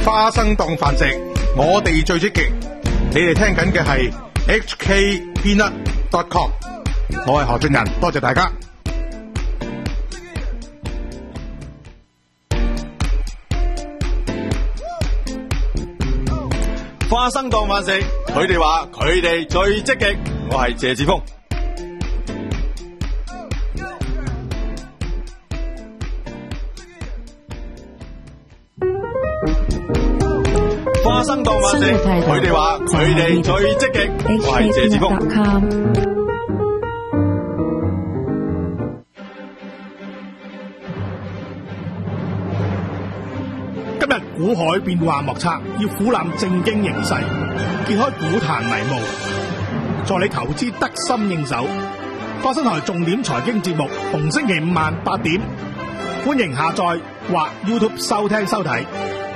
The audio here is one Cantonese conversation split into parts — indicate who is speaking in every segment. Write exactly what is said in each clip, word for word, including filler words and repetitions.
Speaker 1: 花生檔飯食，我哋最積極。你哋聽緊嘅係 H K Peanut dot com， 我係何俊仁，多謝大家。
Speaker 2: 花生檔飯食，佢哋話佢哋最積極，我係謝志峰。花生檔飯食，佢哋話佢哋最積極，我係謝志峰。
Speaker 3: 今日股海變幻莫測，要俯覽正經形勢，揭開股壇迷霧，助你投資得心應手。花生台重點財經節目，逢星期五晚八點，歡迎下載或 YouTube 收聽收睇。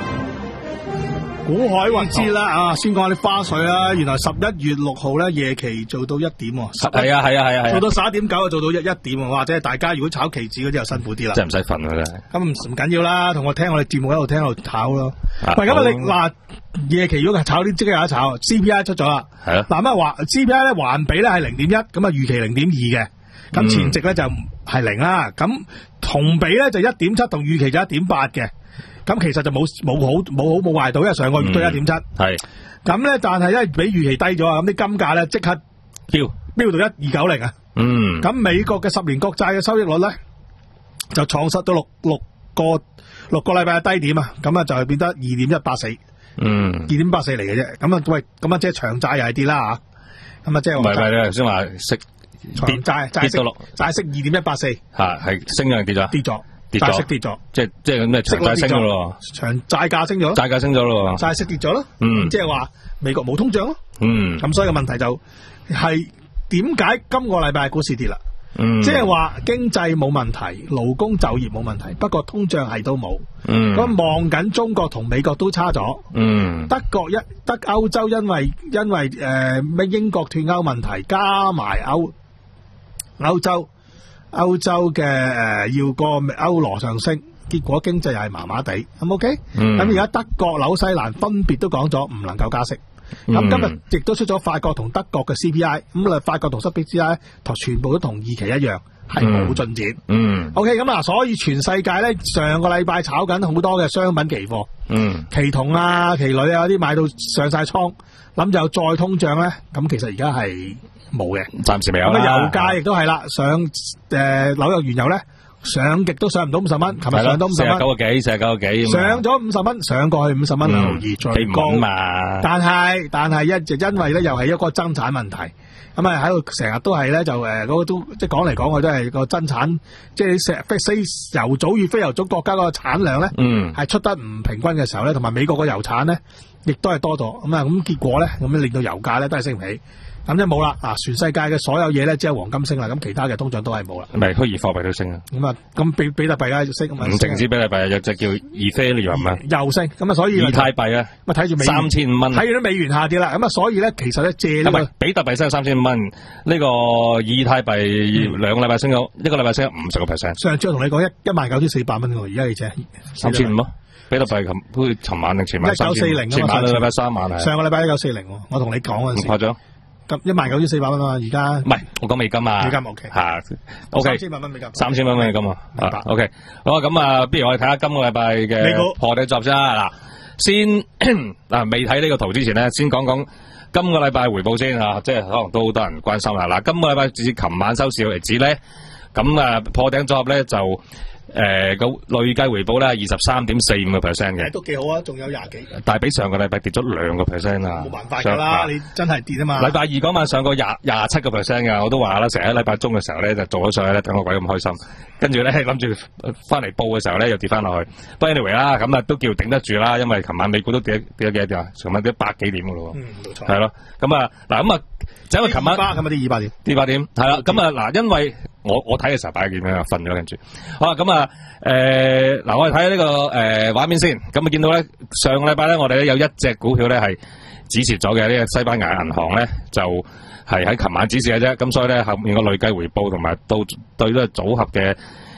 Speaker 3: 股海或知啦啊，先講下啲花絮啦。原來十一月六號咧夜期做到一點喎，
Speaker 4: 係啊係啊係啊係啊，
Speaker 3: 做到十一點九啊，做到一一點喎，或者大家如果炒期指嗰啲又辛苦啲啦，
Speaker 4: 真係唔使瞓啊真係。咁
Speaker 3: 唔唔緊要啦，同我聽我哋節目喺度聽喺度炒咯。
Speaker 4: 啊、
Speaker 3: 喂，咁啊你嗱夜期如果係炒啲即刻有得炒 ，C P I 出咗啦，
Speaker 4: 係啊。
Speaker 3: 嗱咁啊話 C P I 咧環比咧係零點一，咁啊預期零點二嘅，咁前值咧就係零啦，咁同比咧就一點七，同預期就一點八嘅。咁其實就冇冇好冇好冇壞到，因為上個月都一點七，係咁咧，但係因為比預期低咗啊，咁啲金價咧即刻飆飆到一二九零啊，嗯，咁美國嘅十年國債嘅收益率咧就創失到六六個六個禮拜嘅低點啊，咁啊就係變得二點一八四，嗯，二點八四嚟嘅啫，咁啊喂，咁啊即係長債又係跌啦吓，咁啊即係唔係唔係你頭先話息跌債債息債息二點一八四，吓係升咗定跌咗？跌咗。債息跌咗，即係即係咁咩？長債升咗咯，長債價升咗，債價升咗咯，債息跌咗咯，嗯，即係話美國冇通脹咯，嗯，咁所以個問題就係點解今個禮拜股市跌啦？嗯，即係話經濟冇問題，勞工就業冇問題，不過通脹係都冇，嗯，咁望緊中國同美國都差咗，嗯，德國一德歐洲因為因為誒咩、呃、英國脫歐問題加埋歐歐洲。歐洲嘅誒、呃、要個歐羅上升，結果經濟又係麻麻地，咁 OK？咁而家德國、紐西蘭分別都講咗唔能夠加息。咁、嗯、今日亦都出咗法國同德國嘅 C P I， 咁啊法國同 C P I 同全部都同預期一樣，係冇進展。嗯 OK， 咁啊，所以全世界咧上個禮拜炒緊好多嘅商品期貨，嗯，期銅啊、期鋁啊啲買到上晒倉，諗就再通脹咧，咁其實而家係冇嘅，暫時未有啦。咁啊，油價亦都係啦，上誒紐約原油咧上極都上唔到五十蚊，琴日上到五十蚊，四十九個幾，四十九個幾，上咗五十蚊，上過去五十蚊兩毫二，最高嘛。但係但係一就因為咧又係一個增產問題，咁啊喺度成日都係咧就誒嗰個都即係講嚟講去都係個增產，即係石非油組與非油組國家嗰個產量咧，嗯，係出得唔平均嘅時候咧，同埋美國個油產咧亦都係多咗，咁啊咁結果咧咁令到油價咧都係升唔起。咁即係冇啦，啊！全世界嘅所有嘢咧，只係黃金升啦，咁其他嘅通脹都係冇啦。咪虛擬貨幣都升啊！咁啊，咁比比特幣啊升，唔淨止比特幣，有隻叫 Ethereum 啊，又升。咁啊，所以以太幣啊，咁啊睇住美三千五蚊，睇住啲美元下跌啦。咁啊，所以咧，其實咧借呢個比特幣升咗三千五蚊，呢個以太幣兩個禮拜升咗，一個禮拜升咗五十個 percent。上次我同你講一一萬九千四百蚊喎，而家你借三千五咯。比特幣琴好似尋晚定前晚一九四零，前晚禮拜三晚係上個禮拜一九四零，我同你講嗰陣時。唔誇張。咁一萬九千四百蚊啊！而家唔係我講美金啊，美金 OK 吓 ，OK 三千萬蚊美金，三千蚊美金啊，明白 OK 好啊！咁啊，不如我哋睇下今個禮拜嘅破底作先啦。嗱，先嗱未睇呢個圖之前咧，先講講今個禮拜回報先啊，即係可能都好多人關心啦。嗱，今個禮拜至琴晚收市為止咧，咁啊破頂組合咧就。誒，個累計回報咧二十三點四五個 percent 嘅，都幾好啊，仲有廿幾，但係比上個禮拜跌咗兩個 percent 啊，冇辦法噶啦，你真係跌啊嘛。禮拜二嗰晚上過廿廿七個 percent 噶，我都話啦，成日喺禮拜中嘅時候咧就做咗上去咧，等我鬼咁開心，跟住咧諗住翻嚟報嘅時候咧又跌翻落去，不過 anyway 啦，咁啊都叫頂得住啦，因為琴晚美股都跌跌咗幾多點啊，琴晚跌咗百幾點噶咯，嗯，冇錯，係咯，咁啊嗱咁啊，就因為琴晚今日跌二百點，跌百點，係啦，咁啊嗱，因為我我睇嘅時候擺幾點啊，瞓咗跟住，好啦，咁啊。誒，嗱、呃，我哋睇下呢個誒畫、呃、面先，咁啊見到咧上個禮拜咧，我哋咧有一隻股票咧係止蝕咗嘅，呢、這個西班牙銀行咧就係喺琴晚止蝕嘅啫，咁所以咧後面個累計回報同埋到對呢個組合嘅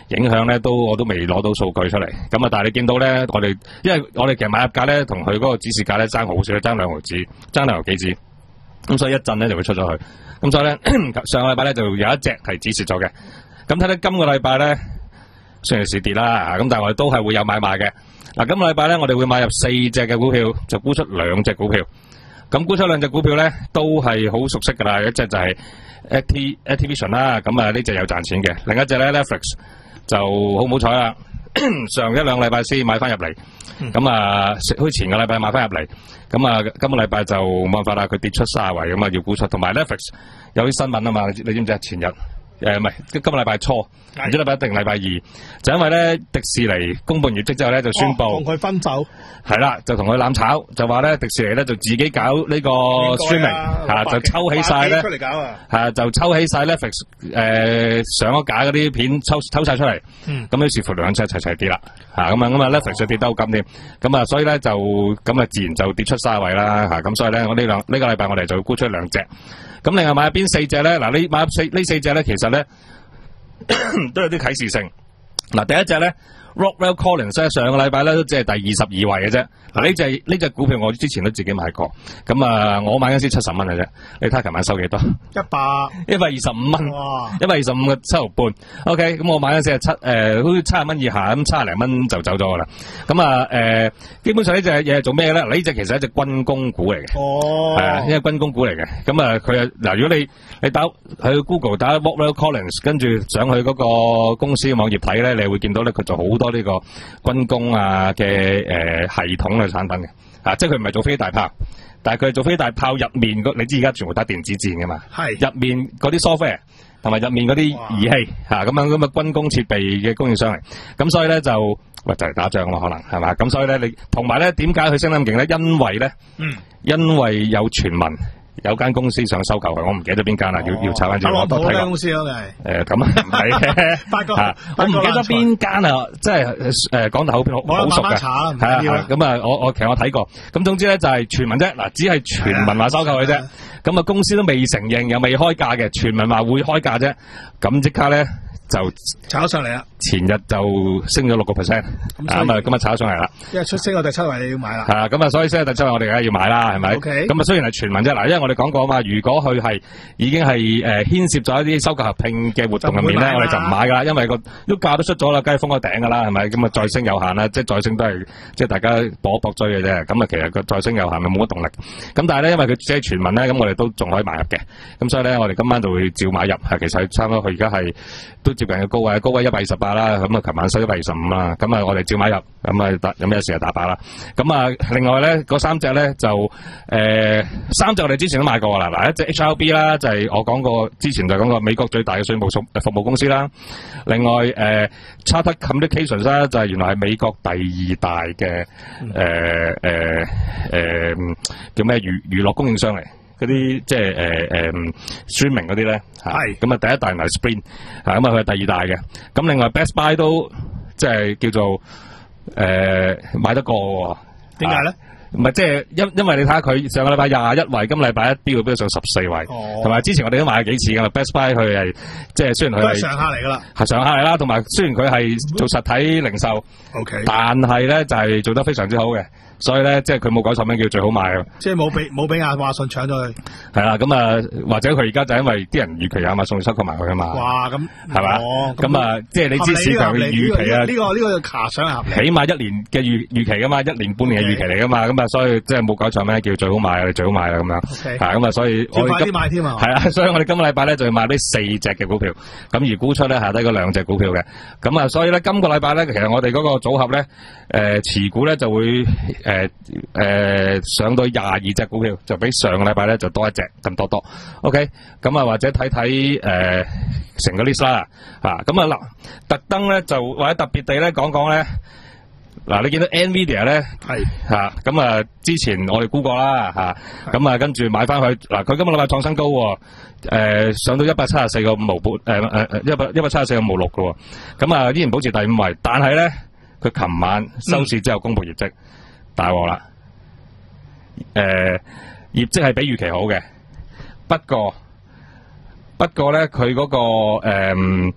Speaker 4: 影響咧，都我都未攞到數據出嚟。咁啊，但係你見到咧，我哋因為我哋其實買入價咧，同佢嗰個指示價咧爭好少，爭兩毫子，爭兩毫幾子。咁所以一陣咧就會出咗去。咁所以咧上個禮拜咧就有一隻係止蝕咗嘅。咁睇睇今個禮拜咧，雖然係市跌啦，咁但係我哋都係會有買賣嘅。嗱，今個禮拜咧我哋會買入四隻嘅股票，就沽出兩隻股票。咁沽出兩隻股票咧都係好熟悉㗎啦，一隻就係 Activision 啦，咁啊呢隻有賺錢嘅，另一隻咧 Netflix 就好唔好彩啦，上一兩禮拜先買翻入嚟，咁啊好似前個禮拜買翻入嚟，咁啊今個禮拜就冇辦法啦，佢跌出卅圍，咁啊要沽出，同埋 Netflix 有啲新聞啊嘛，你知唔知啊？前日誒唔係今個禮拜初，唔知禮拜一定禮拜二，就因為咧迪士尼公佈業績之後咧就宣布
Speaker 3: 同佢分手，
Speaker 4: 係啦，就同佢攬炒，就話咧迪士尼咧就自己搞呢個 streaming 嚇，就抽起晒咧，係就抽起晒 Netflix 誒上咗架嗰啲片抽抽曬出嚟，咁於是乎兩隻齊齊跌啦嚇，咁啊咁啊 Netflix 就跌得好緊添，咁啊所以咧就咁啊自然就跌出卅位啦嚇，咁所以咧我呢兩呢個禮拜我哋就沽出兩隻。咁另外買入邊四隻咧？嗱，你買入四呢四隻咧，其實咧都有啲啟示性。嗱，第一隻咧 Rockwell Collins 咧，上個禮拜咧都只係第二十二位嘅啫。嗱，呢隻呢隻股票我之前都自己買過，咁啊我買嗰時七十蚊嘅啫。你睇下琴晚收幾多？一百一百二十五蚊，一百二十五個七毫半。OK，咁我買嗰時係七誒，好似七十蚊以下，咁七十零蚊就走咗噶啦。咁啊誒，基本上呢隻嘢係做咩咧？嗱，呢隻其實係一隻軍工股嚟嘅，係啊，因為軍工股嚟嘅。咁啊，佢啊嗱，如果你你打去 Google 打 Rockwell Collins，跟住上去嗰個公司嘅網頁睇咧，你會見到咧佢做好多呢個軍工啊嘅誒系統嘅產品嘅，啊，即係佢唔係做飛大炮，但係佢係做飛大炮入面嗰，你知而家全部打電子戰噶嘛，係入面嗰啲 software 同埋入面嗰啲儀器嚇咁樣咁嘅軍工設備嘅供應商嚟，咁所以咧就喂就嚟打仗咯，可能係嘛，咁所以咧你同埋咧點解佢升得咁勁咧？因為咧，嗯，因為有傳聞。有間公司想收購佢，我唔記得邊間啦，要要查翻住。我都睇過公司咯，係誒咁啊，唔係嘅，發覺我唔記得邊間啊，即係誒講得好好好熟嘅，係啊，咁啊，我我其實我睇過，咁總之咧就係傳聞啫，嗱，只係傳聞話收購佢啫，咁啊公司都未承認又未開價嘅，傳聞話會開價啫，咁即刻咧。就炒上嚟啦！前日就升咗六個 percent， 咁啊今日炒上嚟啦。因為出升個第七位你要買啦。係啊，咁啊所以升到第七位我哋梗係要買啦，係咪？ OK。咁啊雖然係傳聞啫，嗱，因為我哋講過啊嘛，如果佢係已經係誒牽涉咗一啲收購合併嘅活動入面咧，我哋就唔買噶啦，因為個都價都出咗啦，梗係封個頂噶啦，係咪？咁啊再升有限啦，即係再升都係即係大家搏一搏追嘅啫。咁啊其實個再升有限咪冇乜動力。咁但係咧，因為佢只係傳聞咧，咁我哋都仲可以買入嘅。咁所以咧，我哋今晚就會照買入。係其實差唔多，佢而家係都接近嘅高位，高位一百二十八啦。咁啊，琴晚收一百二十五啦。咁啊，我哋照買入。咁啊，打有咩事就打靶啦。咁啊，另外咧，嗰三隻咧就誒、呃、三隻我哋之前都買過啦。嗱，一隻 H R B 啦，就係、是、我講過之前就講過美國最大嘅稅務服務公司啦。另外誒、呃、Chartered Communications 啦，就係原來係美國第二大嘅誒誒誒叫咩娛娛樂供應商嚟。嗰啲即係誒誒 streaming 嗰啲咧，係咁啊第一大係 Sprint， 啊咁啊佢係第二大嘅。咁另外 Best Buy 都即係叫做誒、呃、買得過喎。點解咧？唔係即係因因為你睇下佢上個禮拜廿一位，今個禮拜一飆飆上十四位，同埋、哦、之前我哋都買咗幾次噶啦。Best Buy 佢係即係雖然佢係常客嚟噶啦，係常客嚟啦。同埋雖然佢係做實體零售 ，OK，但係咧就係、是、做得非常之好嘅。所以咧，即係佢冇改錯名叫最好賣啊！即係冇俾冇俾亞馬遜搶咗佢。係啦，咁啊，或者佢而家就因為啲人預期亞馬遜收購埋佢啊嘛。哇，咁係嘛？咁啊，即係你知市場嘅預期啊？呢個呢個卡上係合理。起碼一年嘅預預期噶嘛，一年半年嘅預期嚟噶嘛，咁啊，所以即係冇改錯名叫最好賣啊，最好賣啦咁樣。係咁啊，所以我快啲買添啊！係啊，所以我哋今個禮拜咧就要買呢四隻嘅股票，咁而沽出咧下低嗰兩隻股票嘅。咁啊，所以咧今個禮拜咧，其實我哋嗰個組合咧，誒持股咧就會。誒誒、呃呃，上到廿二隻股票，就比上個禮拜咧就多一隻咁多多。OK，咁啊或者睇睇誒成個 list 啦，吓咁啊嗱，特登咧就或者特別地咧講講咧，嗱你見到 Nvidia 咧係吓，咁啊之前我哋估過啦吓，咁啊跟住買翻去嗱，佢今個禮拜創新高，誒、呃、上到一百七十四個五毫半，誒誒誒一百一百七十四個五毫六嘅，咁啊依然保持第五位，但係咧佢琴晚收市之後公布業績。嗯大鑊啦！誒、呃，業績係比預期好嘅，不過不過咧，佢嗰、那個誒、呃、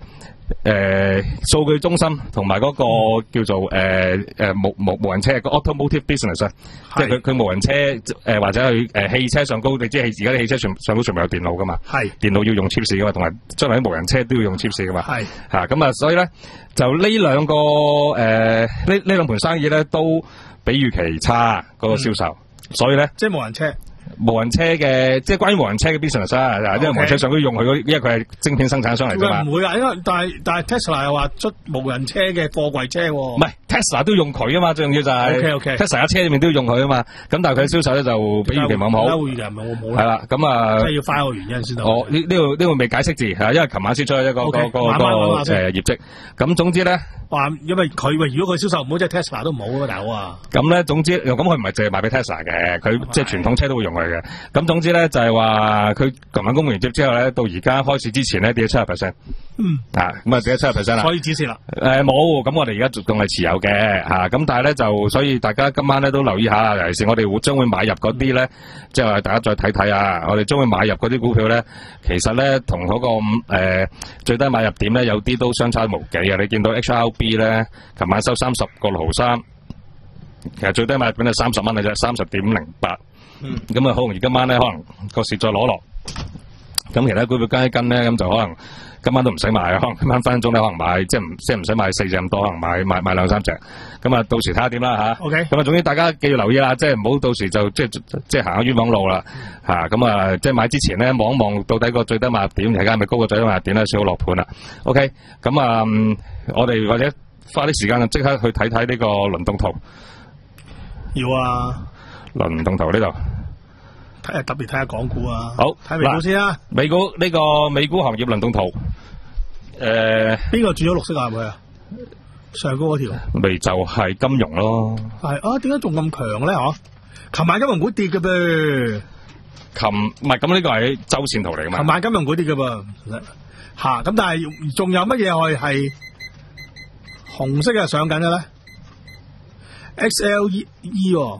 Speaker 4: 誒數據中心同埋嗰個叫做誒誒無無無人車個 automotive business 啊，即係佢佢無人車誒或者佢誒汽車上高，你知係而家啲汽車全上高全部有電腦噶嘛，係電腦要用 chip 噶嘛，同埋將來啲無人車都要用 chip 噶嘛，係嚇咁啊，所以咧就呢兩個誒呢呢兩盤生意咧都比預期差嗰個銷售，所以咧
Speaker 3: 即係無人車。
Speaker 4: 無人車嘅，即係關於無人車嘅 business 啊，因為無人車上都用佢嗰，因為佢係晶片生產商嚟㗎嘛。
Speaker 3: 唔會啊，因為但係但係 Tesla 又話出無人車嘅貨櫃車喎。
Speaker 4: 唔係 Tesla 都用佢啊嘛，最重要就係
Speaker 3: OK OK
Speaker 4: Tesla 架車裏面都要用佢啊嘛。咁但係佢嘅銷售咧就比預期冇咁好。
Speaker 3: 優預期冇咁好。
Speaker 4: 係啦，咁啊，
Speaker 3: 即係要花個原因先得。
Speaker 4: 哦，呢呢度呢度未解釋字係，因為琴晚先出咗一個個個個誒業績。咁總之咧，
Speaker 3: 話因為佢喂，如果佢銷售唔好，即係 Tesla 都唔好啊，大佬啊。
Speaker 4: 咁咧總之，咁佢唔係淨係賣俾 Tesla 嘅，佢即係傳統車都會用佢嘅。咁總之咧就係話佢琴晚公布完績之後咧，到而家開始之前咧跌咗七十 percent。嗯。啊，咁啊跌咗七十 percent 啦。
Speaker 3: 所以止蝕啦。誒
Speaker 4: 冇，咁我哋而家仲係持有嘅嚇，咁但係咧就所以大家今晚咧都留意下，尤其是我哋會將會買入嗰啲咧，即係話大家再睇睇啊，我哋將會買入嗰啲股票咧，其實咧同嗰個誒最低買入點咧有啲都相差無幾啊！你見到 H R B 咧，琴晚收三十個六毫三，其實最低買入點係三十蚊嘅啫，三十點零八。嗯。咁啊，好容易今晚咧可能個市再攞落，咁其他股票跟一跟咧，咁就可能。今晚都唔使買啊，可能今晚分分鐘咧可能買，即係唔即係唔使買四隻咁多，可能買買買兩三隻。咁啊，到時睇下點啦嚇。OK。咁啊，總之大家記住留意啦，即係唔好到時就即係即係行下冤枉路啦嚇。咁啊，即係買之前咧望一望到底個最低買入點，而家係咪高過最低買入點咧，先好落盤啦。OK。咁啊，我哋或者花啲時間就即刻去睇睇呢個輪動圖。要啊。輪動圖呢度。
Speaker 3: 睇下特別睇下港股啊，
Speaker 4: 好
Speaker 3: 睇美股先啊。
Speaker 4: 美股呢個美股行業輪動圖，誒，
Speaker 3: 邊個轉咗綠色啊？係咪啊？上高嗰條，
Speaker 4: 咪就係金融咯。
Speaker 3: 係啊，點解仲咁強咧？嗬，琴晚金融股跌嘅噃。
Speaker 4: 琴唔係咁呢個係周線圖嚟噶嘛？
Speaker 3: 琴晚金融股跌嘅噃，吓咁，但係仲有乜嘢係係紅色嘅上緊嘅咧 ？X L E E 喎。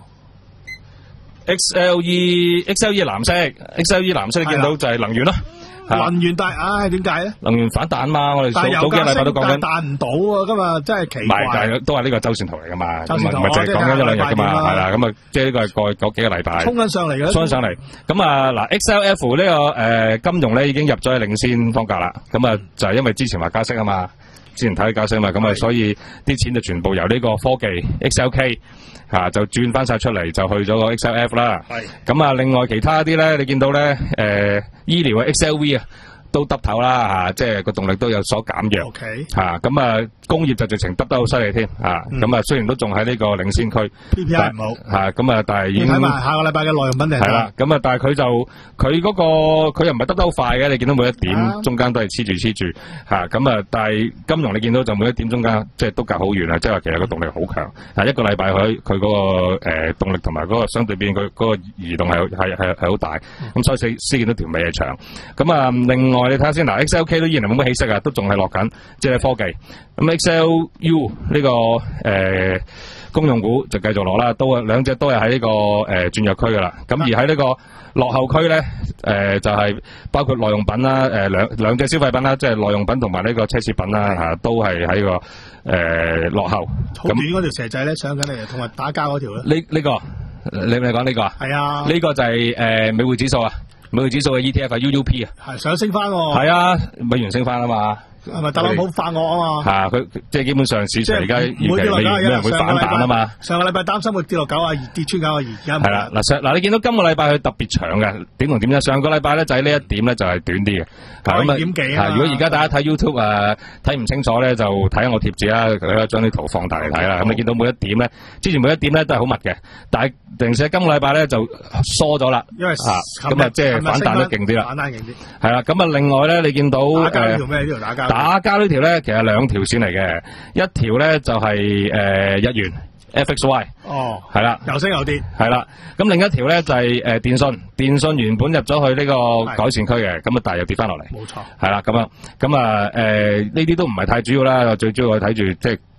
Speaker 4: X L E X L E 藍色 ，X L E 藍色你見到就係能源咯。
Speaker 3: 能源大，唉，點解咧？
Speaker 4: 能源反彈嘛，我哋早早幾個禮拜都講緊。
Speaker 3: 彈唔到啊，今日真係奇怪。
Speaker 4: 唔係，但係都係呢個周線圖嚟噶嘛，唔係唔係淨係講緊一兩日噶嘛，係啦，咁啊，即係呢個係過去嗰幾個禮拜。
Speaker 3: 衝緊上嚟嘅。衝緊上嚟，
Speaker 4: 咁啊嗱 ，X L F 呢個誒金融咧已經入咗去領先方格啦，咁啊就係因為之前話加息啊嘛。之前睇加息嘛，咁啊，所以啲錢就全部由呢個科技 X L K 嚇、啊、就轉翻晒出嚟，就去咗個 X L F 啦。係。咁啊，另外其他啲咧，你見到咧，誒、呃、醫療嘅 X L V 啊。都耷頭啦嚇，即係個動力都有所減弱。
Speaker 3: OK
Speaker 4: 嚇，咁啊工業就直情耷得好犀利添嚇，咁啊雖然都仲喺呢個領先區
Speaker 3: ，P P I 唔好
Speaker 4: 嚇，咁啊但係已經
Speaker 3: 睇埋下個禮拜嘅內容品嚟。
Speaker 4: 係啦，咁啊但係佢就佢嗰個佢又唔係耷得好快嘅，你見到每一點中間都係黐住黐住嚇，咁啊但係金融你見到就每一點中間即係都隔好遠啊，即係話其實個動力好強啊，一個禮拜佢佢嗰個誒動力同埋嗰個相對變佢嗰個移動係係係係好大，咁所以先先見到條尾係長，咁啊另外。我哋睇下先，嗱 ，X L K 都依然係冇乜起色啊，都仲係落緊，即係科技。咁 X L U 呢、這個誒、呃、公用股就繼續落啦，都係兩隻都係喺呢個誒轉弱區噶啦。咁而喺呢個落後區咧，誒、呃、就係、是、包括耐用品啦，誒、呃、兩兩隻消費品啦，即係耐用品同埋呢個奢侈品啦，嚇、啊、都係喺個誒、呃、落後。
Speaker 3: 好短嗰條蛇仔咧，上緊嚟，同埋打交嗰條咧。
Speaker 4: 呢呢、這個你咪講呢個啊？係啊，呢個就係、是、誒、呃、美匯指數啊。美匯指數嘅 E T F 係 U U P 啊，係
Speaker 3: 上升翻喎。
Speaker 4: 係啊，美元升翻啊嘛。
Speaker 3: 係咪特朗普發惡啊嘛？
Speaker 4: 嚇，佢即係基本上市場而家預期未冇人會反彈啊嘛。
Speaker 3: 上個禮拜擔心會跌落九啊二，跌穿九啊二，而家
Speaker 4: 係啦。嗱上嗱你見到今個禮拜佢特別長嘅點同點咧？上個禮拜咧就係呢一點咧就係短啲嘅。
Speaker 3: 九點幾啊？
Speaker 4: 如果而家大家睇 YouTube 啊睇唔清楚咧，就睇下我貼紙啦，佢將啲圖放大嚟睇啦。咁你見到每一點咧，之前每一點咧都係好密嘅，但係零舍今個禮拜咧就疏咗啦。因為咁啊，即係反彈得勁啲啦。反彈勁啲。係啦，咁啊另外咧，你見到
Speaker 3: 打交呢條咩？呢條打交。
Speaker 4: 打交呢條咧。其實兩條線嚟嘅，一條咧就係、是、誒、呃、日元 F X Y， 哦，係啦，
Speaker 3: 又升又跌，
Speaker 4: 係啦。咁另一條咧就係、是、誒、呃、電信，電信原本入咗去呢個改善區嘅，咁啊但係又跌翻落嚟，冇錯，係啦，咁啊，咁啊誒呢啲都唔係太主要啦，最主要我睇住即係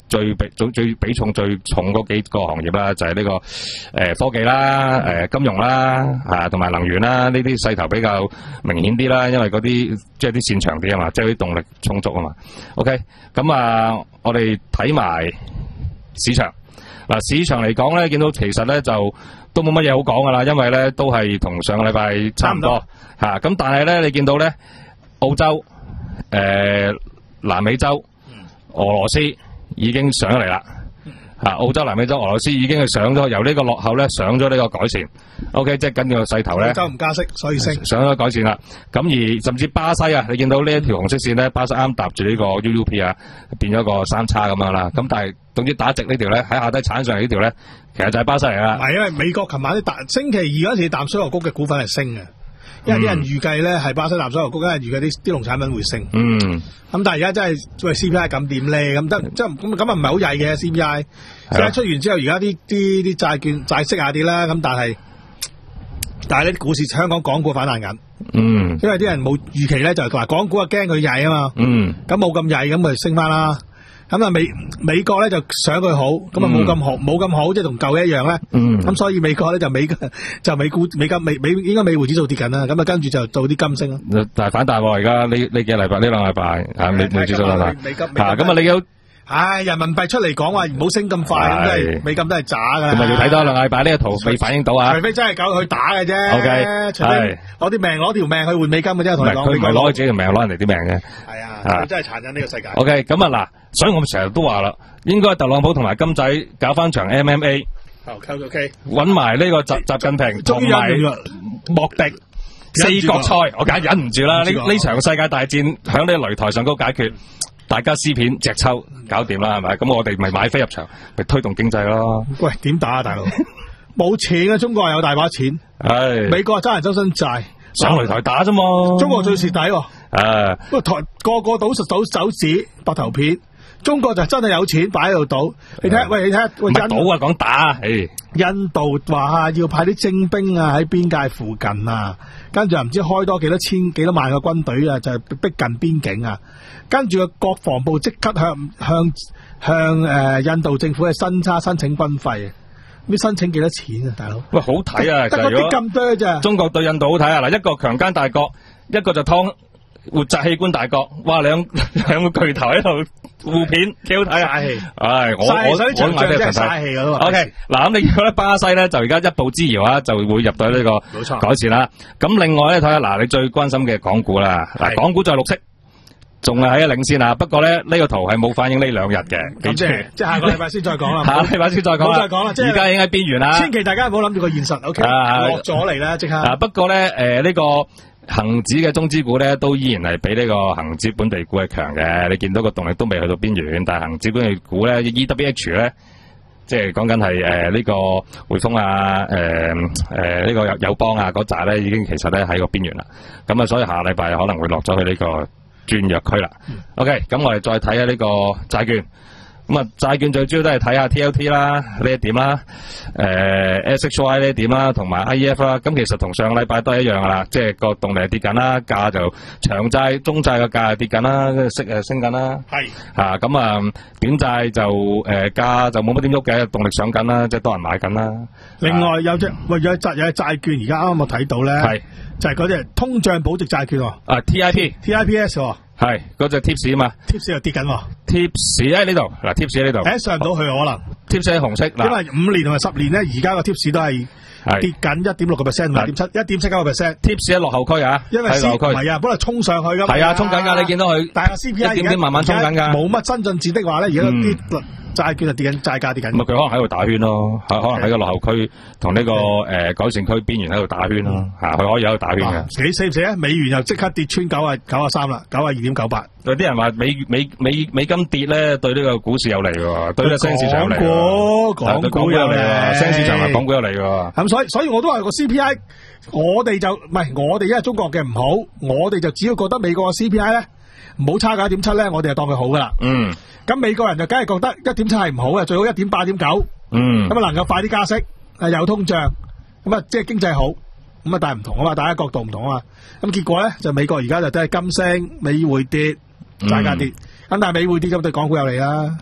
Speaker 4: 最比最最比重最重嗰幾個行業啦，就係呢個誒科技啦、誒金融啦、啊同埋能源啦，呢啲勢頭比較明顯啲啦，因為嗰啲即係啲線長啲啊嘛，即係啲動力充足啊嘛。OK， 咁啊，我哋睇埋市場嗱，市場嚟講咧，見到其實咧就都冇乜嘢好講噶啦，因為咧都係同上個禮拜差唔多嚇。咁但係咧，你見到咧澳洲、誒南美洲、俄羅斯已經上咗嚟啦。嚇，澳洲、南美洲、俄羅斯已經係上咗，由呢個落後咧上咗呢個改善。OK， 即係跟住個勢頭咧。澳洲
Speaker 3: 唔加息，所以升。
Speaker 4: 上咗改善啦。咁而甚至巴西啊，你見到呢一條紅色線咧，巴西啱搭住呢個 U U P 啊，變咗個三叉咁樣啦。咁但係總之打直呢條咧，喺下低鏟上嚟呢條咧，其實就係巴西嚟啦。
Speaker 3: 係因為美國琴晚啲淡星期二嗰時淡水河谷嘅股份係升嘅。因為啲人預計咧係巴西淡水河谷，因為預計啲啲農產品會升。
Speaker 4: 嗯。咁
Speaker 3: 但係而家真係喂 C P I 咁點咧？咁得即係咁咁啊唔係好曳嘅 C P I。即係出完之後，而家啲啲啲債券債息下跌啦。咁但係但係呢啲股市香港港股反彈緊。
Speaker 4: 嗯。因
Speaker 3: 為啲人冇預期咧，就係話港股啊驚佢曳啊嘛。
Speaker 4: 嗯。
Speaker 3: 咁冇咁曳，咁咪升翻啦。咁啊美美國咧就想佢好，咁啊冇咁好，冇咁好，即係同舊一樣咧。
Speaker 4: 嗯。
Speaker 3: 咁所以美國咧就美就美股美金美美應該美匯指數跌緊啦，咁啊跟住就做啲金升咯。
Speaker 4: 但係反彈喎，而家呢呢幾個禮拜呢兩個禮拜啊美美指數啦，
Speaker 3: 美金
Speaker 4: 啊咁啊你有
Speaker 3: 唉人民幣出嚟講話唔好升咁快，咁都係美金都係渣㗎。
Speaker 4: 咁咪要睇多兩個禮拜呢個圖未反映到啊？
Speaker 3: 除非真係夠佢打嘅啫。
Speaker 4: O K，
Speaker 3: 除非攞啲命攞條命去換美金嘅啫，同你講。
Speaker 4: 佢唔係攞自己條命，攞人哋啲命嘅。
Speaker 3: 係啊，真係殘忍呢個世界。
Speaker 4: O K， 咁啊嗱，所以我成日都話啦，應該特朗普同埋金仔搞翻場 M M A。
Speaker 3: O K，
Speaker 4: 揾埋呢個習習近平同埋莫迪四國賽，我梗係忍唔住啦！呢呢場世界大戰響呢個擂台上高解決，大家撕片隻抽搞掂啦，係咪？咁我哋咪買飛入場，咪推動經濟咯。
Speaker 3: 喂，點打啊，大佬？冇錢啊！中國有大把錢，
Speaker 4: 係
Speaker 3: 美國爭人周身債，
Speaker 4: 上擂台打啫嘛。
Speaker 3: 中國最蝕底喎。
Speaker 4: 誒，
Speaker 3: 不過台個個賭實賭手指白頭片。中國就真係有錢擺喺度賭，你睇下，喂，你睇下，
Speaker 4: 唔係賭啊，講打，
Speaker 3: 印度話要派啲精兵啊喺邊界附近啊，跟住又唔知開多幾多千幾多萬個軍隊啊，就係逼近邊境啊，跟住個國防部即刻向向向誒、呃、印度政府嘅新差申請軍費，咁申請幾多錢啊，大佬？
Speaker 4: 喂，好睇啊，
Speaker 3: 得嗰啲咁多咋？
Speaker 4: 中國對印度好睇啊，嗱，一個強姦大國，一個就劏活摘器官大國，哇，兩兩個巨頭喺度。互片幾好睇啊！唉，我我我買呢個神睇。O K， 嗱咁你見到咧巴西咧就而家一步之遙啊，就會入到呢個改善啦。咁另外咧睇下嗱，你最關心嘅港股啦，嗱港股就係綠色，仲係喺領先啊。不過咧呢個圖係冇反映呢兩日嘅，
Speaker 3: 咁即係即係下個禮拜先再講啦。
Speaker 4: 下個禮拜先再講啦。再講啦，即係而家已經喺邊緣啦。千
Speaker 3: 祈大家唔好諗住個現實。O K， 落咗嚟啦，即刻。
Speaker 4: 啊，不過咧誒呢個。恒指嘅中資股咧，都依然係比呢個恒指本地股係強嘅。你見到個動力都未去到邊緣，但係恒指本地股咧 ，E W H 咧，即係講緊係誒呢個匯豐啊，誒誒呢個友友邦啊嗰扎咧，已經其實咧喺個邊緣啦。咁啊，所以下禮拜可能會落咗去呢個轉弱區啦。嗯、OK， 咁我哋再睇下呢個債券。咁啊，債券最主要都係睇下 T L T 啦呢一點啦，誒 S H Y 呢一點啦，同埋 I E F 啦。咁其實同上個禮拜都係一樣噶啦，即係個動力係跌緊啦，價就長債、中債嘅價係跌緊啦，息誒升緊啦。係嚇咁啊，短債就誒價就冇乜點喐嘅，動力上緊啦，即係多人買緊啦。另外有隻喂有債有債券，而家啱啱我睇到咧，係就係嗰隻通脹保值債券喎。啊 T I P T I P S 喎。係嗰隻 tips 啊嘛 ，tips 又跌緊喎 ，tips 喺呢度，嗱 tips 喺呢度，誒上唔到去可能 ，tips 係紅色，因為五年同埋十年咧，而家個 tips 都係跌緊一點六個 percent 同埋一點七一點七九個 percent，tips 喺落後區啊，因為落後區唔係啊，本來衝上去噶，係啊，衝緊噶，你見到佢，但係 C P I 一點點慢慢衝緊噶，冇乜新進展的話咧，而家啲債券就跌緊，債價跌緊，咁啊佢可能喺度打圈咯，可能喺個落後區同呢個誒改善區邊緣喺度打圈咯，吓佢可以喺度打圈嘅，幾死唔死啊？美元又即刻跌穿九啊九啊三啦，九啊二點九八。有啲人話美美美美金跌咧，對呢個股市有利喎，對呢個新市場有利。港股港股有利，新市場係港股有利嘅。咁所以所以我都話個 C P I， 我哋就唔係我哋因為中國嘅唔好，我哋就只要覺得美國嘅 C P I 咧唔好差過一點七咧，我哋就當佢好噶啦。嗯。咁美國人就梗係覺得一點七係唔好嘅，最好一點八點九。嗯。咁啊能夠快啲加息，啊有通脹，咁啊即係經濟好。咁啊但係唔同啊嘛，大家角度唔同啊嘛。咁結果咧就美國而家就都係金升，美匯跌。債價跌，咁但係美匯跌咁對港股有利啦。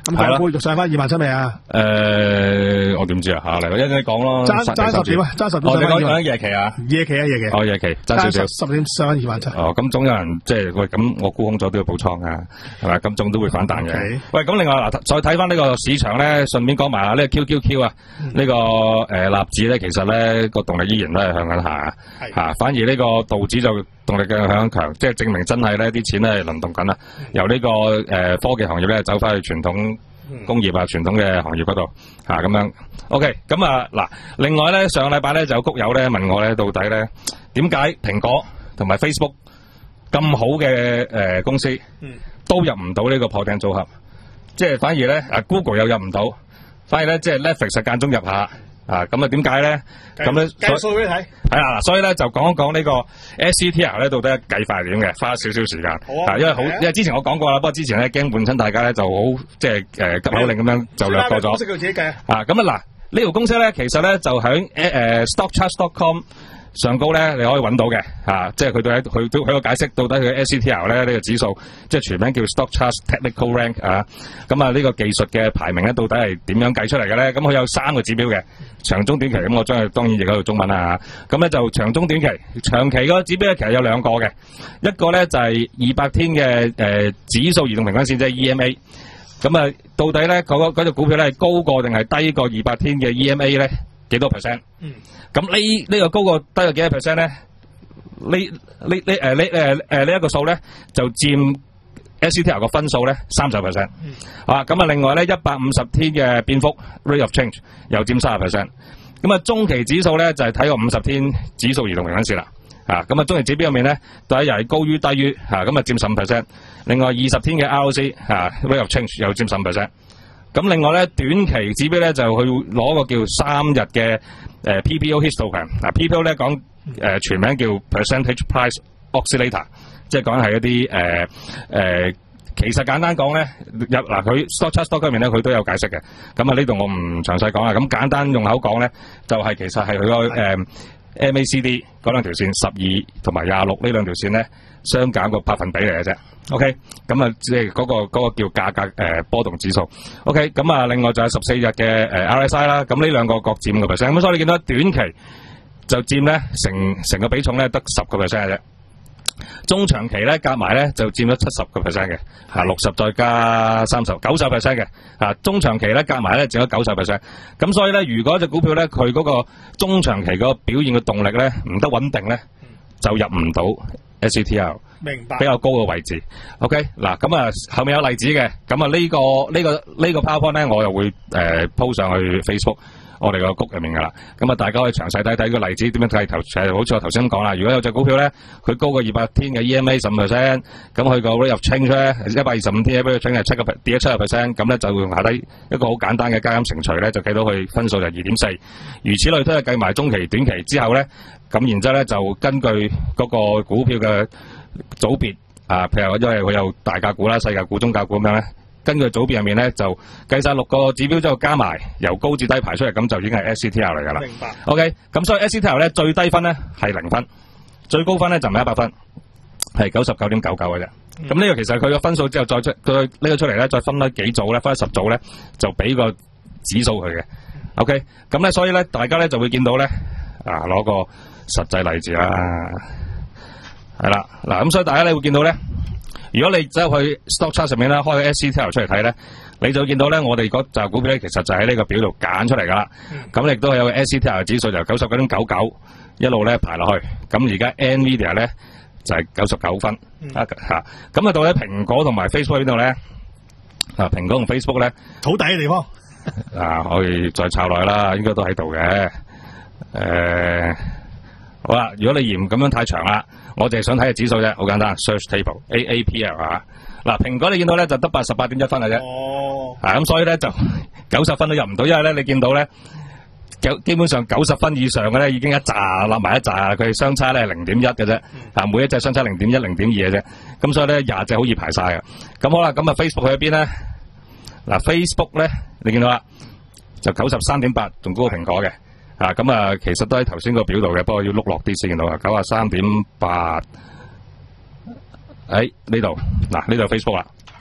Speaker 3: 咁港股上翻二萬七未啊？
Speaker 4: 誒，我點知啊？吓嚟，一陣講咯。
Speaker 3: 爭爭十點啊！爭十點。
Speaker 4: 我哋講講夜期啊？
Speaker 3: 夜期啊，夜期。
Speaker 4: 哦，夜期爭少少。
Speaker 3: 十點上翻二萬七。
Speaker 4: 哦，咁總有人即係喂，咁我沽空咗都要補倉噶，係咪？咁總都會反彈嘅。喂，咁另外嗱，再睇翻呢個市場咧，順便講埋下呢個 Q Q Q 啊，呢個誒納指咧，其實咧個動力依然都係向緊下，吓，反而呢個道指就動力嘅向強，即係證明真係咧啲錢咧輪動緊啦，由呢個誒科技行業咧走翻去傳統工業啊，傳統嘅行業嗰度吓咁樣。OK， 咁啊嗱，另外咧上個禮拜咧就有谷友咧問我咧，到底咧點解蘋果同埋 Facebook 咁好嘅誒公司都入唔到呢個破頂組合，即係反而咧啊 Google 又入唔到，反而咧即係 Netflix 間中入下。啊，咁啊點解咧？咁咧
Speaker 3: 計數俾你睇。
Speaker 4: 係啊，所以咧就講一講呢個 S C T R 咧到底計法係點嘅，花少少時間。
Speaker 3: 好啊。
Speaker 4: 因為好，因為之前我講過啦，不過之前咧驚換親大家咧就好，即係誒急口令咁樣就略過咗。
Speaker 3: 公式佢自己計啊。
Speaker 4: 啊，咁啊嗱，呢條公式咧其實咧就喺誒 stockcharts dot com 上高咧，你可以揾到嘅，啊，即係佢對佢都佢個解釋到底佢 S C T R 咧呢個指數，即係全名叫 Stock Charts Technical Rank 啊，咁啊呢個技術嘅排名咧到底係點樣計出嚟嘅咧？咁佢有三個指標嘅，長中短期，咁我將佢當然譯喺度中文啦嚇。咁咧就長中短期，長期嗰個指標咧其實有兩個嘅，一個咧就係二百天嘅誒指數移動平均線，即係 E M A。咁啊，到底咧嗰嗰隻股票咧係高過定係低過二百天嘅 E M A 咧？幾多 percent？嗯，咁呢呢個高過低過幾多 percent 咧？呢呢呢誒呢誒誒呢一個數咧就佔 S C T R 個分數咧三十 percent。嗯，啊咁啊，另外咧一百五十天嘅變幅 rate of change 又佔三十 percent。咁啊，中期指數咧就係睇個五十天指數移動平均線啦。啊，咁啊，中期指標入面咧，第一又係高於低於嚇，咁啊佔十五 percent。另外二十天嘅 R O C 嚇 rate of change 又佔十五 percent。咁另外咧，短期指標咧就去攞個叫三日嘅誒 P P O histogram。嗱 P P O 咧講誒全名叫 percentage price oscillator， 即係講係一啲誒誒，其實簡單講咧，入嗱佢 stock chart stock 嗰面咧佢都有解釋嘅。咁啊呢度我唔詳細講啦。咁簡單用口講咧，就係、是、其實係佢個誒 M A C D 嗰兩條線十二同埋廿六呢兩條線咧相減個百分比嚟嘅啫。OK， 咁啊，即係嗰個嗰個叫價格誒波動指數。OK， 咁啊，另外就係十四日嘅誒 R S I 啦。咁呢兩個各佔五個 percent。咁所以你見到短期就佔咧成成個比重咧得十個 percent 嘅啫。中長期咧夾埋咧就佔咗七十個 percent 嘅，嚇六十再加三十，九十 percent 嘅。嚇中長期咧夾埋咧佔咗九十 percent。咁所以咧，如果隻股票咧佢嗰個中長期嗰個表現嘅動力咧唔得穩定咧，就入唔到 S C T R。
Speaker 3: 明白，
Speaker 4: 比較高嘅位置 ，OK 嗱，咁啊後面有例子嘅，咁啊呢個呢、這個呢、這個 PowerPoint 咧，我又會誒 po、呃、上去 Facebook 我哋個谷入面噶啦，咁啊大家可以詳細睇睇個例子點樣睇頭，誒好似我頭先咁講啦，如果有隻股票咧，佢高過二百天嘅 E M A 十五 percent， 咁佢個 rate of change 咧一百二十五天 rate of change 係七個跌咗七個 percent， 咁咧就用下低一個好簡單嘅加減乘除咧，就計到佢分數就二點四，如此類推，計埋中期、短期之後咧，咁然之後咧就根據嗰個股票嘅組別啊，譬如因為佢有大價股啦、細價股、中價股咁樣咧，根據組別入面咧就計晒六個指標之後加埋，由高至低排出嚟，咁就已經係 S C T R 嚟噶啦。
Speaker 3: 明白。OK，
Speaker 4: 咁所以 S C T R 咧最低分咧係零分，最高分咧就唔係一百分，係九十九點九九嘅啫。咁、嗯、呢個其實佢個分數之後再出佢呢個出嚟咧，再分咗幾組咧，分咗十組咧，就俾個指數佢嘅。OK， 咁咧所以咧大家咧就會見到咧啊，攞個實際例子啦。係啦，嗱咁所以大家你會見到咧，如果你走去 stock chart 上面咧，開個 S C T R 出嚟睇咧，你就會見到咧，我哋嗰隻股票咧，其實就喺呢個表度揀出嚟噶啦。咁亦都係有個 S C T R 指數由九十九點九九一路咧排落去。咁而家 Nvidia 咧就係九十九分啊吓。咁啊到底蘋果同埋 Facebook 邊度咧？啊，蘋果同 Facebook 咧，
Speaker 3: 土底嘅地方
Speaker 4: 啊，可以再抄落去啦，應該都喺度嘅。誒，好啦，如果你嫌咁樣太長啦。我淨係想睇個指數啫，好簡單 ，search table A A P L 啊，嗱蘋果你見到咧就得八十八點一分嘅啫，哦，啊咁所以咧就九十分都入唔到，因為咧你見到咧，基本上九十分以上嘅咧已經一紮立埋一紮，佢哋相差咧零點一嘅啫，啊每一隻相差零點一、零點二嘅啫，咁所以咧廿隻好易排晒嘅，咁好啦，咁啊 Facebook 去咗邊咧？嗱 Facebook 咧你見到啦，就九十三點八，仲高過蘋果嘅。啊，咁啊，其實都喺頭先個表度嘅，不過要碌落啲先見到啊，九啊三點八，喺呢度，嗱呢度 Facebook 啦，係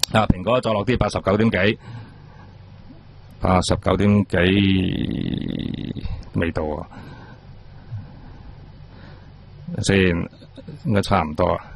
Speaker 4: 啊，蘋果再落啲八十九點幾，八十九點幾未到啊，先應該差唔多啊。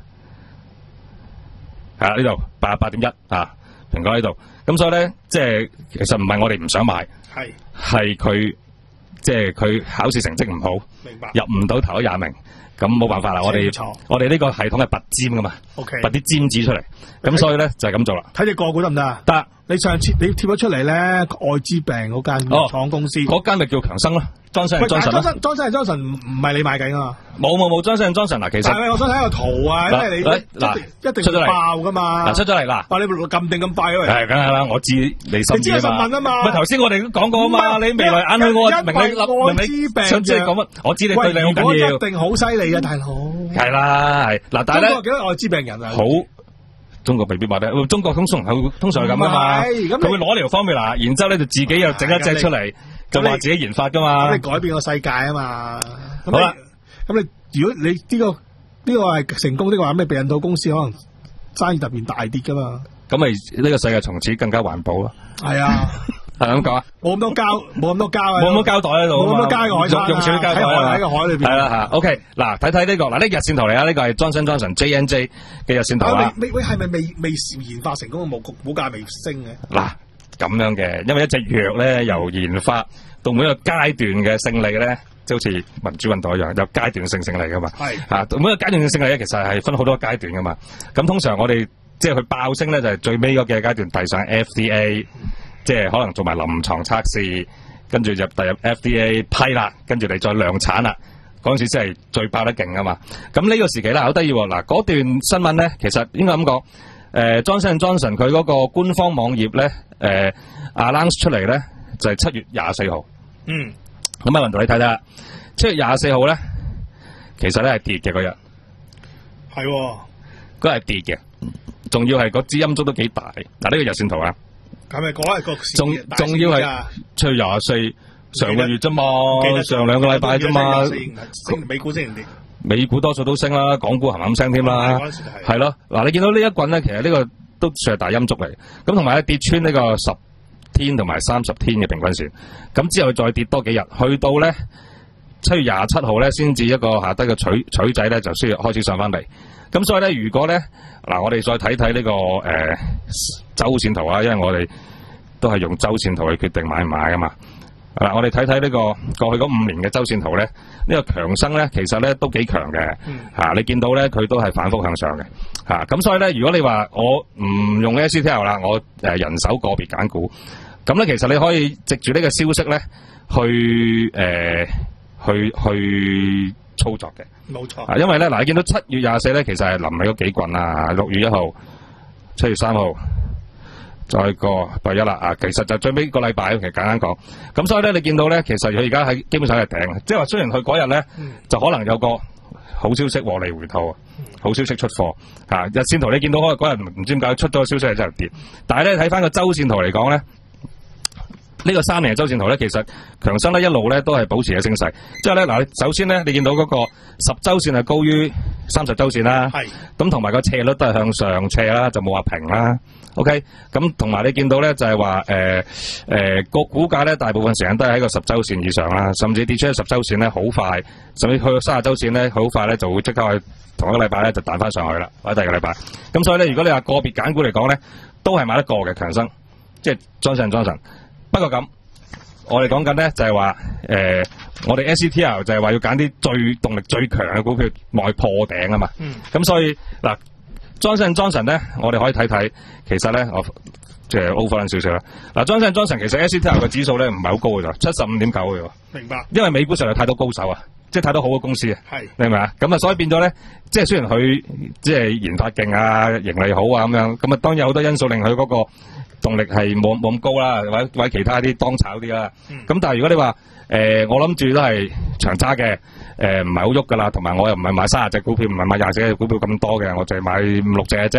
Speaker 4: 係啊，呢度八十八點一啊，蘋果呢度。咁所以咧，即係其實唔係我哋唔想買，
Speaker 3: 係
Speaker 4: 係佢即係佢考試成績唔好，
Speaker 3: 明白
Speaker 4: 入唔到頭一廿名。咁冇辦法啦，我哋我哋呢個系統係拔尖噶嘛，
Speaker 3: ，OK，
Speaker 4: 拔啲尖子出嚟，咁所以咧就係咁做啦。
Speaker 3: 睇隻個股得唔得啊？
Speaker 4: 得，
Speaker 3: 你上次你貼咗出嚟咧，愛滋病嗰間廠公司，
Speaker 4: 嗰間咪叫強生咯，莊生莊臣咯。
Speaker 3: 莊生莊臣唔唔係你買緊啊嘛？
Speaker 4: 冇冇冇，莊生莊臣嗱，其實
Speaker 3: 但係我想睇個圖啊，因為你
Speaker 4: 嗱
Speaker 3: 一定出咗嚟爆噶嘛。
Speaker 4: 嗱出咗嚟啦，
Speaker 3: 哇！你咁定咁快啊？
Speaker 4: 係梗係啦，我知你心意啊嘛。
Speaker 3: 啊嘛。
Speaker 4: 咪頭先我哋都講過啊嘛，你未來眼去我明你
Speaker 3: 愛滋病
Speaker 4: 想知你講乜？我知你對你好緊要。
Speaker 3: 一定好犀利嘅大佬。
Speaker 4: 係啦，係嗱，但係咧，
Speaker 3: 中國幾多愛滋病人啊？
Speaker 4: 好，中國未必話得，中國通常係通常係咁噶嘛，佢會攞條方面嗱，然之後咧就自己又整一隻出嚟，就話自己研發噶嘛，
Speaker 3: 咁你改變個世界啊嘛。
Speaker 4: 好啦，
Speaker 3: 咁你如果你呢個呢個係成功的話，咩避孕套公司可能生意突然大跌噶嘛？
Speaker 4: 咁咪呢個世界從此更加環保咯。
Speaker 3: 係啊。
Speaker 4: 係咁講啊，
Speaker 3: 冇咁多膠，冇咁多膠啊，
Speaker 4: 冇咁多膠袋喺度，冇
Speaker 3: 咁多膠喺海灘，
Speaker 4: 用少啲膠袋
Speaker 3: 喺個海裏邊。
Speaker 4: 係啦吓 ，OK，嗱睇睇呢個，嗱呢日線圖嚟啊，呢個係 Johnson Johnson J N J 嘅日線圖啦。
Speaker 3: 未未係咪未未研發成功嘅冇股價未升嘅？
Speaker 4: 嗱咁樣嘅，因為一隻藥咧由研發到每一個階段嘅勝利咧，即係好似民主運動一樣，有階段性勝利噶嘛。係吓，每一個階段性勝利咧，其實係分好多階段噶嘛。咁通常我哋即係佢爆升咧，就係最尾嗰幾個階段遞上 F D A。即係可能做埋臨床測試，跟住入遞入 F D A 批啦，跟住你再量產啦，嗰陣時先係最爆得勁啊嘛。咁呢個時期咧好得意喎，嗱嗰段新聞咧，其實應該咁講，誒 Johnson Johnson 佢嗰個官方網頁咧，誒 announce 出嚟咧就係七月廿四號。嗯。咁啊，雲導你睇睇啦，七月廿四號咧，其實咧係跌嘅嗰日。係。嗰日係跌嘅，仲要係個支陰燭都幾大。嗱呢個日線圖啊。係咪嗰日個仲仲要係七月廿四上個月啫嘛，上兩個禮拜啫嘛，美股升唔跌？美股多數都升啦，港股冚冚聲添啦，係咯。嗱，你見到呢一棍咧，其實呢個都算係大陰燭嚟。咁同埋咧跌穿呢個十天同埋三十天嘅平均線，咁之後再跌多幾日，去到咧七月廿七號咧先至一個下低嘅取取仔咧就需要開始上翻嚟。咁所以咧，如果咧嗱，我哋再睇睇呢個誒、呃、周線圖啊，因為我哋都係用周線圖去決定買唔買噶嘛。嗱，我哋睇睇呢個過去嗰五年嘅周線圖咧，呢、這個強生咧其實咧都幾強嘅嚇。你見到咧佢都係反覆向上嘅嚇。咁、啊、所以咧，如果你話我唔用 S C T L 啦，我誒人手個別揀股，咁咧其實你可以藉住呢個消息咧去誒、呃、去去操作嘅。冇錯，啊，因為咧嗱，你見到七月廿四咧，其實係臨尾嗰幾棍啊，六月一號、七月三號，再過八一啦啊，其實就最尾個禮拜，其實簡單講，咁所以咧，你見到咧，其實佢而家喺基本上係頂，即係話雖然佢嗰日咧就可能有個好消息獲利回吐，好消息出貨啊，日線圖你見到嗰日嗰日唔知點解出咗個消息係真係跌，但係咧睇翻個周線圖嚟講咧。呢個三年嘅周線圖咧，其實強生咧一路咧都係保持嘅升勢。即係咧嗱，首先咧你見到嗰個十週線係高於三十週線啦，係咁同埋個斜率都係向上斜啦，就冇話平啦。OK，咁同埋你見到咧就係話誒誒個股價咧大部分時間都係喺個十週線以上啦，甚至跌出去十週線咧好快，甚至去到三十週線咧好快咧就會即刻去同一個禮拜咧就彈翻上去啦，或者第二個禮拜。咁所以咧，如果你話個別揀股嚟講咧，都係買得過嘅強生，即係莊臣莊臣。不過咁，我哋講緊咧就係話，誒、呃，我哋 S C T L 就係話要揀啲最動力最強嘅股票，外破頂啊嘛。嗯。咁所以嗱，Johnson Johnson 咧，我哋可以睇睇，其實咧，我即係 over 少少啦。嗱，Johnson Johnson 其實 S C T L 嘅指數咧唔係好高嘅咋，七十五點九嘅喎。明白。因為美股上有太多高手啊，即係太多好嘅公司啊。係。你明唔明啊？咁啊，所以變咗咧，即係雖然佢即係研發勁啊、盈利好啊咁樣，咁啊當然有好多因素令佢嗰、嗰個。動力係冇冇咁高啦，或者或者其他啲當炒啲啦。咁、嗯、但係如果你話誒、呃，我諗住都係長揸嘅，誒唔係好喐噶啦，同埋我又唔係買三十隻股票，唔係買廿隻股票咁多嘅，我就係買五六隻嘅啫。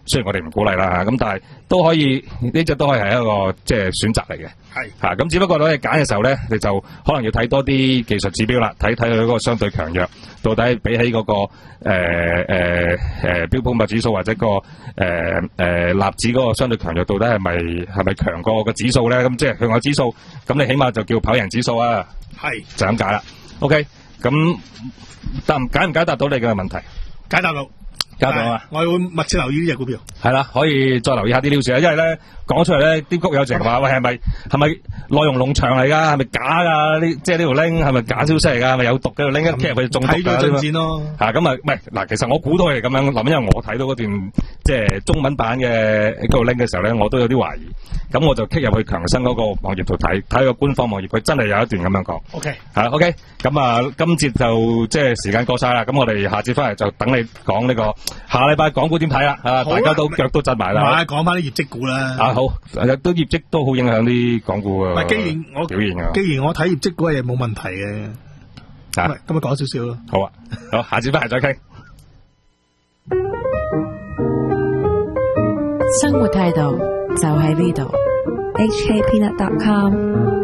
Speaker 4: 雖然我哋唔鼓勵啦，咁但係都可以呢隻都可以係一個即係選擇嚟嘅。
Speaker 3: 係
Speaker 4: 吓咁，只不過咧揀嘅時候咧，你就可能要睇多啲技術指標啦，睇睇佢嗰個相對強弱，到底比起嗰、那個誒誒誒標普五百指數或者個誒誒納指嗰個相對強弱，到底係咪係咪強過個指數咧？咁即係佢個指數，咁你起碼就叫跑贏指數啊。係就咁解啦。OK， 咁答唔解唔解答到你嘅問題？
Speaker 3: 解答到。
Speaker 4: 交到啊！
Speaker 3: 我會密切留意呢隻股票。
Speaker 4: 係啦，可以再留意下啲料事啊，因為咧講出嚟咧，啲谷友成日話喂，係咪係咪內容農場嚟噶？係咪假噶？呢即係呢條 link 係咪假消息嚟噶？係咪有毒嘅 link 一 click 入去中毒噶？
Speaker 3: 睇咗進展咯。
Speaker 4: 吓咁啊，唔係嗱，其實我估到係咁樣諗，因為我睇到嗰段即係中文版嘅嗰個 link 嘅時候咧，我都有啲懷疑。咁我就 click 入去強生嗰個網頁度睇，睇個官方網頁，佢真係有一段咁樣講。OK， 係啦 ，OK， 咁啊，今節就即係時間過晒啦，咁我哋下節翻嚟就等你講呢個下禮拜港股點睇啦，啊，大家都腳都震埋啦。係講翻啲業績股啦。啊，好，都業績都好影響啲港股嘅既然我表現啊。既然我睇業績股係冇問題嘅，啊，咁咪講少少咯。好啊，好，下節翻嚟再傾。
Speaker 5: 生活態度就喺呢度。H K Peanut dot com